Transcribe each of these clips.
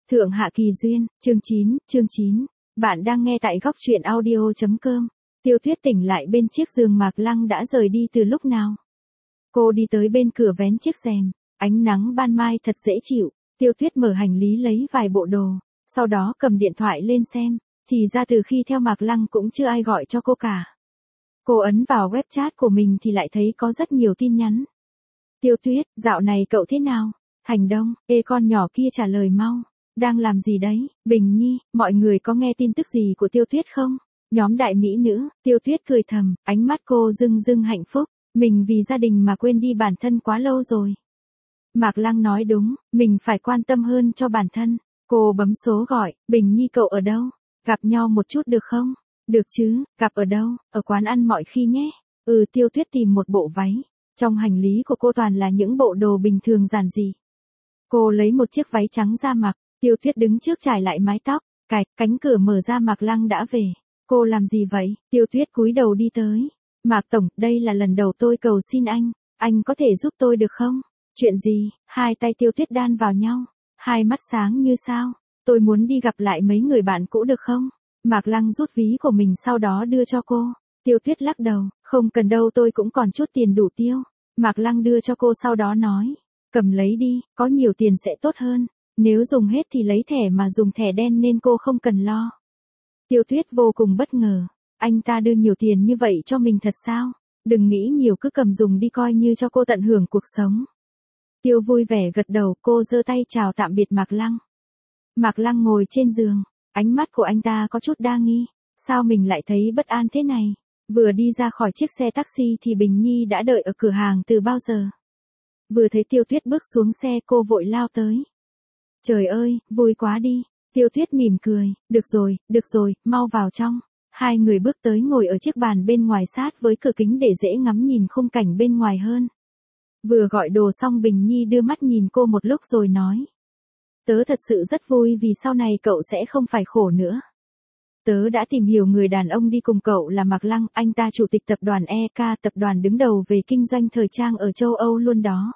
Thượng Hạ Kỳ Duyên, chương 9. Bạn đang nghe tại góc truyện audio.com. Tiêu Tuyết tỉnh lại bên chiếc giường Mạc Lăng đã rời đi từ lúc nào. Cô đi tới bên cửa vén chiếc rèm, ánh nắng ban mai thật dễ chịu. Tiêu Tuyết mở hành lý lấy vài bộ đồ, sau đó cầm điện thoại lên xem, thì ra từ khi theo Mạc Lăng cũng chưa ai gọi cho cô cả. Cô ấn vào web chat của mình thì lại thấy có rất nhiều tin nhắn. Tiêu Tuyết, dạo này cậu thế nào? Thành Đông, con nhỏ kia trả lời mau. Đang làm gì đấy? Bình Nhi, mọi người có nghe tin tức gì của Tiêu Tuyết không? Nhóm đại mỹ nữ, Tiêu Tuyết cười thầm, ánh mắt cô rưng rưng hạnh phúc. Mình vì gia đình mà quên đi bản thân quá lâu rồi. Mạc Lăng nói đúng, mình phải quan tâm hơn cho bản thân. Cô bấm số gọi, Bình Nhi cậu ở đâu? Gặp nhau một chút được không? Được chứ, gặp ở đâu? Ở quán ăn mọi khi nhé. Tiêu Tuyết tìm một bộ váy. Trong hành lý của cô toàn là những bộ đồ bình thường giản dị. Cô lấy một chiếc váy trắng ra mặc, Tiêu Tuyết đứng trước trải lại mái tóc, cánh cửa mở ra Mạc Lăng đã về. Cô làm gì vậy? Tiêu Tuyết cúi đầu đi tới. Mạc Tổng, đây là lần đầu tôi cầu xin anh có thể giúp tôi được không? Chuyện gì? Hai tay Tiêu Tuyết đan vào nhau, hai mắt sáng như sao. Tôi muốn đi gặp lại mấy người bạn cũ được không? Mạc Lăng rút ví của mình sau đó đưa cho cô. Tiêu Tuyết lắc đầu, không cần đâu, tôi cũng còn chút tiền đủ tiêu. Mạc Lăng đưa cho cô sau đó nói, cầm lấy đi, có nhiều tiền sẽ tốt hơn. Nếu dùng hết thì lấy thẻ mà dùng thẻ đen nên cô không cần lo. Tiêu Tuyết vô cùng bất ngờ, anh ta đưa nhiều tiền như vậy cho mình thật sao? Đừng nghĩ nhiều, cứ cầm dùng đi coi như cho cô tận hưởng cuộc sống. Tiêu vui vẻ gật đầu, cô giơ tay chào tạm biệt Mạc Lăng. Mạc Lăng ngồi trên giường, ánh mắt của anh ta có chút đa nghi, sao mình lại thấy bất an thế này? Vừa đi ra khỏi chiếc xe taxi thì Bình Nhi đã đợi ở cửa hàng từ bao giờ. Vừa thấy Tiêu Tuyết bước xuống xe cô vội lao tới. Trời ơi, vui quá đi. Tiêu Tuyết mỉm cười, được rồi, mau vào trong. Hai người bước tới ngồi ở chiếc bàn bên ngoài sát với cửa kính để dễ ngắm nhìn khung cảnh bên ngoài hơn. Vừa gọi đồ xong Bình Nhi đưa mắt nhìn cô một lúc rồi nói. Tớ thật sự rất vui vì sau này cậu sẽ không phải khổ nữa. Tớ đã tìm hiểu người đàn ông đi cùng cậu là Mạc Lăng, anh ta chủ tịch tập đoàn EK, tập đoàn đứng đầu về kinh doanh thời trang ở châu Âu luôn đó.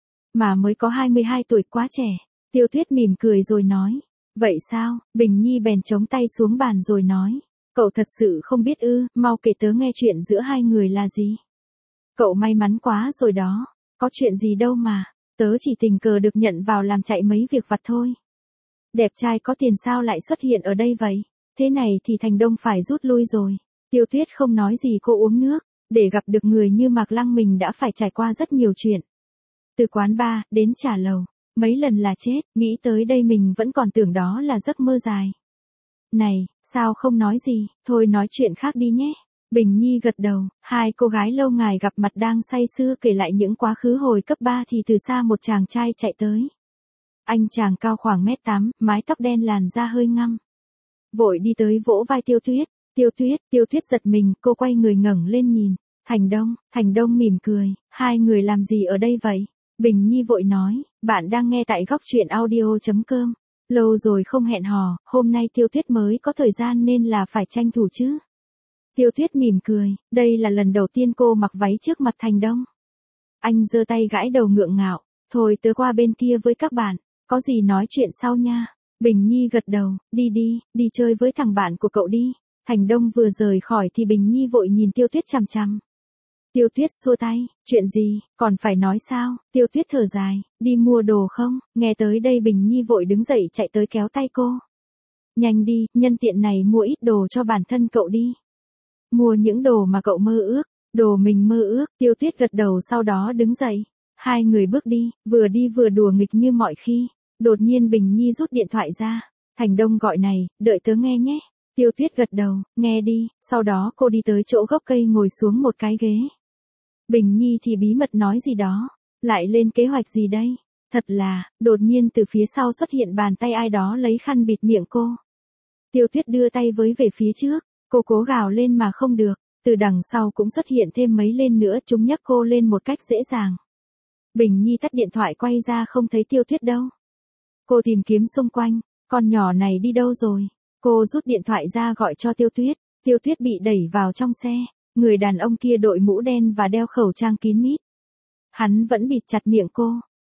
Mà mới có 22 tuổi, quá trẻ. Tiêu Tuyết mỉm cười rồi nói. Vậy sao? Bình Nhi bèn chống tay xuống bàn rồi nói. Cậu thật sự không biết ư? Mau kể tớ nghe chuyện giữa hai người là gì. Cậu may mắn quá rồi đó. Có chuyện gì đâu mà. Tớ chỉ tình cờ được nhận vào làm chạy mấy việc vặt thôi. Đẹp trai có tiền sao lại xuất hiện ở đây vậy? Thế này thì Thành Đông phải rút lui rồi. Tiêu Tuyết không nói gì, cô uống nước. Để gặp được người như Mạc Lăng mình đã phải trải qua rất nhiều chuyện. Từ quán bar đến trà lầu, mấy lần là chết, nghĩ tới đây mình vẫn còn tưởng đó là giấc mơ dài. Này, sao không nói gì, thôi nói chuyện khác đi nhé. Bình Nhi gật đầu, hai cô gái lâu ngày gặp mặt đang say sưa kể lại những quá khứ hồi cấp 3 thì từ xa một chàng trai chạy tới. Anh chàng cao khoảng 1m8, mái tóc đen làn da hơi ngăm. Vội đi tới vỗ vai Tiêu Tuyết. Tiêu Tuyết giật mình, cô quay người ngẩng lên nhìn. Thành Đông mỉm cười, hai người làm gì ở đây vậy? Bình Nhi vội nói, bạn đang nghe tại góc truyện audio.com. Lâu rồi không hẹn hò, hôm nay Tiêu Tuyết mới có thời gian nên là phải tranh thủ chứ. Tiêu Tuyết mỉm cười, đây là lần đầu tiên cô mặc váy trước mặt Thành Đông. Anh giơ tay gãi đầu ngượng ngạo, thôi tớ qua bên kia với các bạn, có gì nói chuyện sau nha. Bình Nhi gật đầu, đi chơi với thằng bạn của cậu đi. Thành Đông vừa rời khỏi thì Bình Nhi vội nhìn Tiêu Tuyết chằm chằm. Tiêu Tuyết xua tay, chuyện gì, còn phải nói sao? Tiêu Tuyết thở dài, đi mua đồ không? Nghe tới đây Bình Nhi vội đứng dậy chạy tới kéo tay cô. Nhanh đi, nhân tiện này mua ít đồ cho bản thân cậu đi. Mua những đồ mà cậu mơ ước, đồ mình mơ ước. Tiêu Tuyết gật đầu sau đó đứng dậy. Hai người bước đi vừa đùa nghịch như mọi khi. Đột nhiên Bình Nhi rút điện thoại ra. Thành Đông gọi này, đợi tớ nghe nhé. Tiêu Tuyết gật đầu, nghe đi, sau đó cô đi tới chỗ gốc cây ngồi xuống một cái ghế. Bình Nhi thì bí mật nói gì đó, lại lên kế hoạch gì đây? Thật là, đột nhiên từ phía sau xuất hiện bàn tay ai đó lấy khăn bịt miệng cô. Tiêu Tuyết đưa tay với về phía trước, cô cố gào lên mà không được, từ đằng sau cũng xuất hiện thêm mấy lên nữa, chúng nhấc cô lên một cách dễ dàng. Bình Nhi tắt điện thoại quay ra không thấy Tiêu Tuyết đâu. Cô tìm kiếm xung quanh, con nhỏ này đi đâu rồi? Cô rút điện thoại ra gọi cho Tiêu Tuyết. Tiêu Tuyết bị đẩy vào trong xe. Người đàn ông kia đội mũ đen và đeo khẩu trang kín mít. Hắn vẫn bịt chặt miệng cô.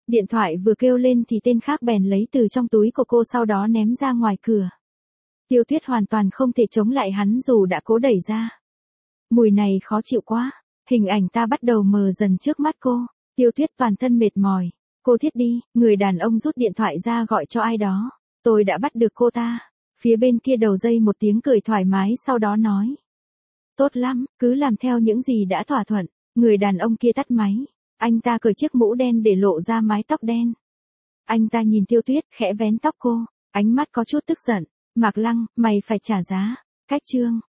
Điện thoại vừa kêu lên thì tên khác bèn lấy từ trong túi của cô sau đó ném ra ngoài cửa. Tiêu Tuyết hoàn toàn không thể chống lại hắn dù đã cố đẩy ra. Mùi này khó chịu quá. Hình ảnh ta bắt đầu mờ dần trước mắt cô. Tiêu Tuyết toàn thân mệt mỏi. Cô thiết đi, người đàn ông rút điện thoại ra gọi cho ai đó. Tôi đã bắt được cô ta. Phía bên kia đầu dây một tiếng cười thoải mái sau đó nói. Tốt lắm, cứ làm theo những gì đã thỏa thuận. Người đàn ông kia tắt máy. Anh ta cởi chiếc mũ đen để lộ ra mái tóc đen. Anh ta nhìn Tiêu Tuyết khẽ vén tóc cô. Ánh mắt có chút tức giận. Mạc Lăng, mày phải trả giá. Cách chương.